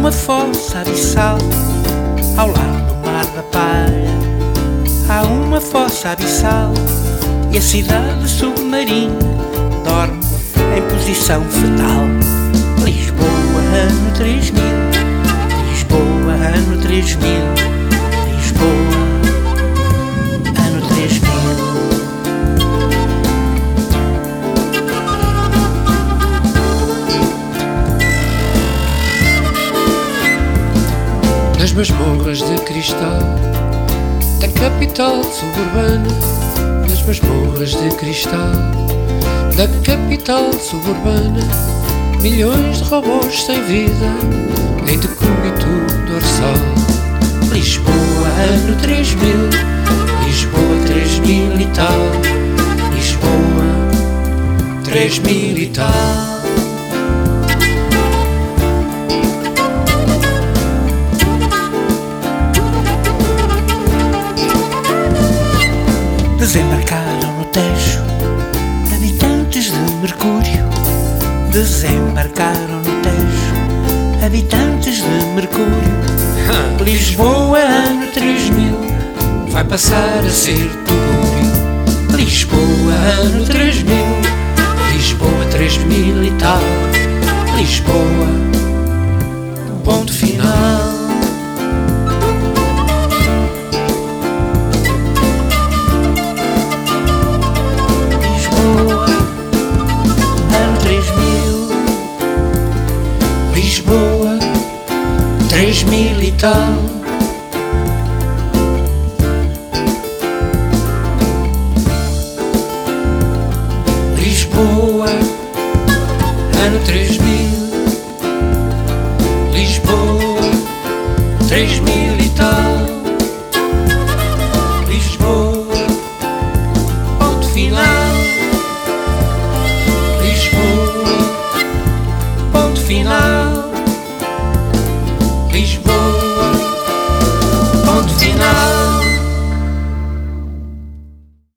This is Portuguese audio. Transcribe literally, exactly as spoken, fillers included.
uma fossa abissal ao lado do mar da Palha. Há uma fossa abissal e a cidade submarina dorme em posição fetal. Lisboa, ano três mil. Lisboa, ano três mil. Lisboa, ano três mil. Nas masmorras de cristal da capital suburbana, nas masmorras de cristal da capital suburbana, milhões de robôs sem vida em decúbito dorsal. Lisboa, ano três mil. Lisboa, três mil e tal. Lisboa, três mil e tal. Desembarcaram no Tejo habitantes de Mercúrio. Desembarcaram no Tejo habitantes de Mercúrio. Lisboa, ano três mil, vai passar a ser Tugúrio. Lisboa, ano três mil. Lisboa, três mil e tal. Lisboa, ponto final. Lisboa, ano três mil. Lisboa, três mil e tal. Lisboa, ano três mil. Lisboa, três mil e tal. Lisboa, ponto final. Lisboa, Ponto final.